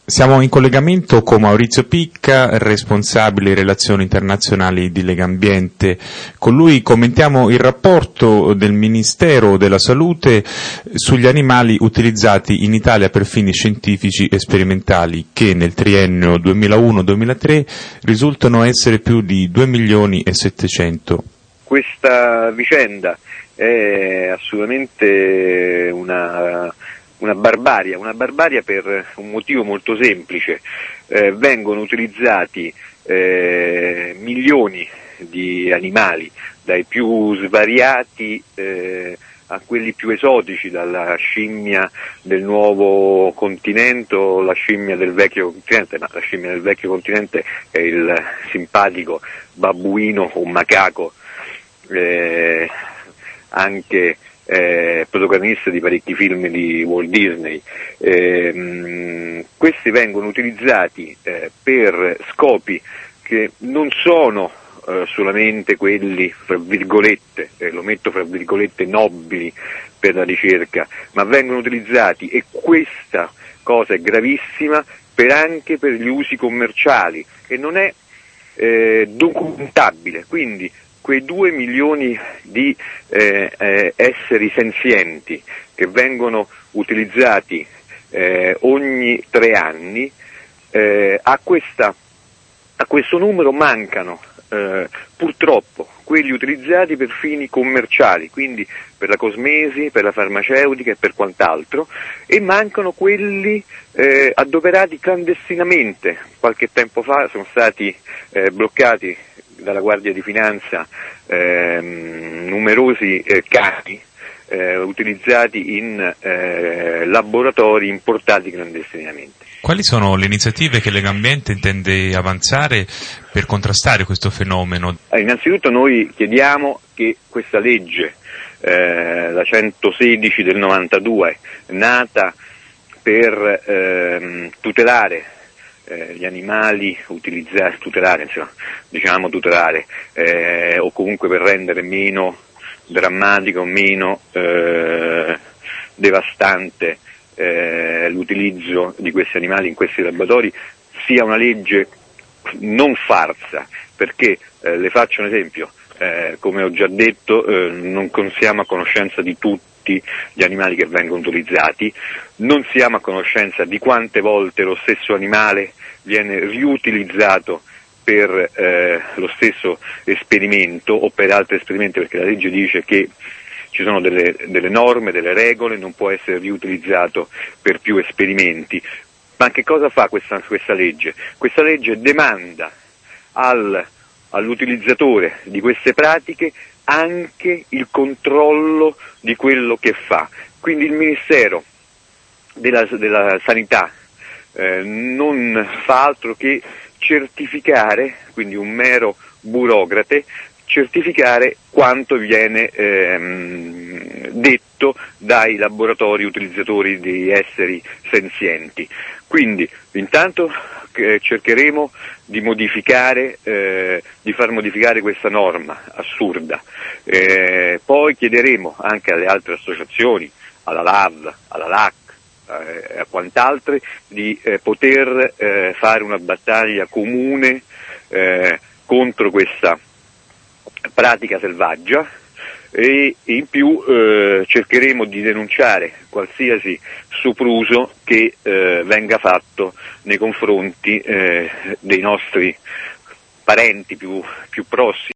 Siamo in collegamento con Maurizio Picca, responsabile relazioni internazionali di Legambiente. Con lui commentiamo il rapporto del Ministero della Salute sugli animali utilizzati in Italia per fini scientifici e sperimentali, che nel triennio 2001-2003 risultano essere più di 2.700.000. Questa vicenda è assolutamente una barbarie per un motivo molto semplice. Vengono utilizzati milioni di animali, dai più svariati a quelli più esotici, dalla scimmia del nuovo continente o la scimmia del vecchio continente, ma la scimmia del vecchio continente è il simpatico babbuino o macaco, anche protagonista di parecchi film di Walt Disney. Questi vengono utilizzati per scopi che non sono solamente quelli, fra virgolette, lo metto fra virgolette, nobili per la ricerca, ma vengono utilizzati, e questa cosa è gravissima, anche per gli usi commerciali, e non è documentabile. Quindi quei 2 milioni di esseri senzienti che vengono utilizzati ogni 3 anni, a questo numero mancano purtroppo quelli utilizzati per fini commerciali, quindi per la cosmesi, per la farmaceutica e per quant'altro, e mancano quelli adoperati clandestinamente. Qualche tempo fa sono stati bloccati dalla Guardia di Finanza numerosi cani utilizzati in laboratori importati clandestinamente. Quali sono le iniziative che Legambiente intende avanzare per contrastare questo fenomeno? Innanzitutto noi chiediamo che questa legge, la 116 del 92, nata per tutelare gli animali utilizzati, tutelare, o comunque per rendere meno drammatico, meno devastante l'utilizzo di questi animali in questi laboratori, sia una legge non farsa, perché le faccio un esempio, come ho già detto, non siamo a conoscenza di tutti gli animali che vengono utilizzati, non siamo a conoscenza di quante volte lo stesso animale viene riutilizzato per lo stesso esperimento o per altri esperimenti, perché la legge dice che ci sono delle norme, delle regole, non può essere riutilizzato per più esperimenti. Ma che cosa fa questa legge? Questa legge demanda all'utilizzatore di queste pratiche anche il controllo di quello che fa. Quindi il Ministero della Sanità non fa altro che certificare, quindi un mero burocrate, certificare quanto viene detto dai laboratori utilizzatori di esseri senzienti. Quindi intanto cercheremo di far modificare questa norma assurda, poi chiederemo anche alle altre associazioni, alla LAV, alla LAC, a quant'altre, di poter fare una battaglia comune contro questa pratica selvaggia, e in più cercheremo di denunciare qualsiasi sopruso che venga fatto nei confronti dei nostri parenti più prossimi.